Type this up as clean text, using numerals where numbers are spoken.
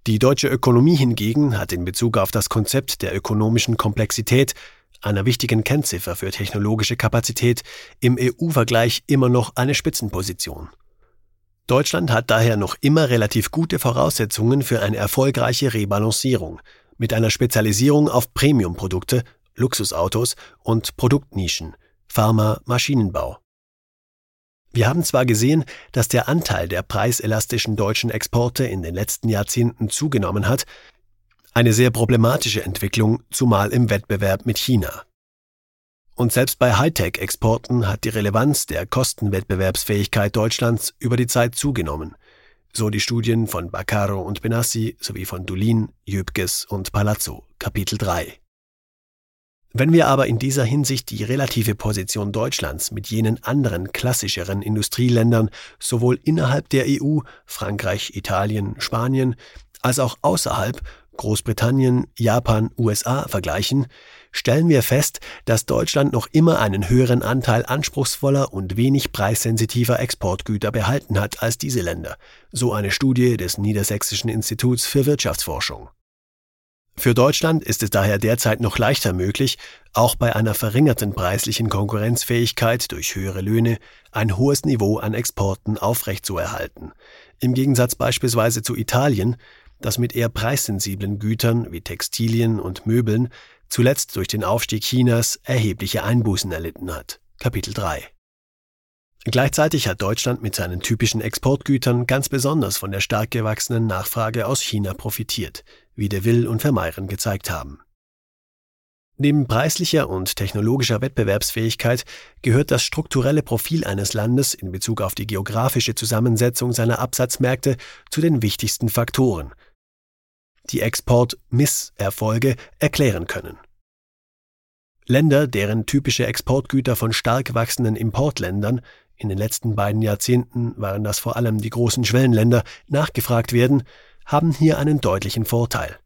Die deutsche Ökonomie hingegen hat in Bezug auf das Konzept der ökonomischen Komplexität, einer wichtigen Kennziffer für technologische Kapazität, im EU-Vergleich immer noch eine Spitzenposition. Deutschland hat daher noch immer relativ gute Voraussetzungen für eine erfolgreiche Rebalancierung mit einer Spezialisierung auf Premiumprodukte, Luxusautos und Produktnischen, Pharma, Maschinenbau. Wir haben zwar gesehen, dass der Anteil der preiselastischen deutschen Exporte in den letzten Jahrzehnten zugenommen hat, eine sehr problematische Entwicklung, zumal im Wettbewerb mit China. Und selbst bei Hightech-Exporten hat die Relevanz der Kostenwettbewerbsfähigkeit Deutschlands über die Zeit zugenommen, so die Studien von Baccaro und Benassi sowie von Dulin, Jöbges und Palazzo, Kapitel 3. Wenn wir aber in dieser Hinsicht die relative Position Deutschlands mit jenen anderen klassischeren Industrieländern sowohl innerhalb der EU, Frankreich, Italien, Spanien, als auch außerhalb, Großbritannien, Japan, USA vergleichen, stellen wir fest, dass Deutschland noch immer einen höheren Anteil anspruchsvoller und wenig preissensitiver Exportgüter behalten hat als diese Länder, so eine Studie des Niedersächsischen Instituts für Wirtschaftsforschung. Für Deutschland ist es daher derzeit noch leichter möglich, auch bei einer verringerten preislichen Konkurrenzfähigkeit durch höhere Löhne ein hohes Niveau an Exporten aufrechtzuerhalten. Im Gegensatz beispielsweise zu Italien, das mit eher preissensiblen Gütern wie Textilien und Möbeln zuletzt durch den Aufstieg Chinas erhebliche Einbußen erlitten hat. Kapitel 3. Gleichzeitig hat Deutschland mit seinen typischen Exportgütern ganz besonders von der stark gewachsenen Nachfrage aus China profitiert, wie de Will und Vermeiren gezeigt haben. Neben preislicher und technologischer Wettbewerbsfähigkeit gehört das strukturelle Profil eines Landes in Bezug auf die geografische Zusammensetzung seiner Absatzmärkte zu den wichtigsten Faktoren, die Exportmisserfolge erklären können. Länder, deren typische Exportgüter von stark wachsenden Importländern, in den letzten beiden Jahrzehnten waren das vor allem die großen Schwellenländer, nachgefragt werden, haben hier einen deutlichen Vorteil.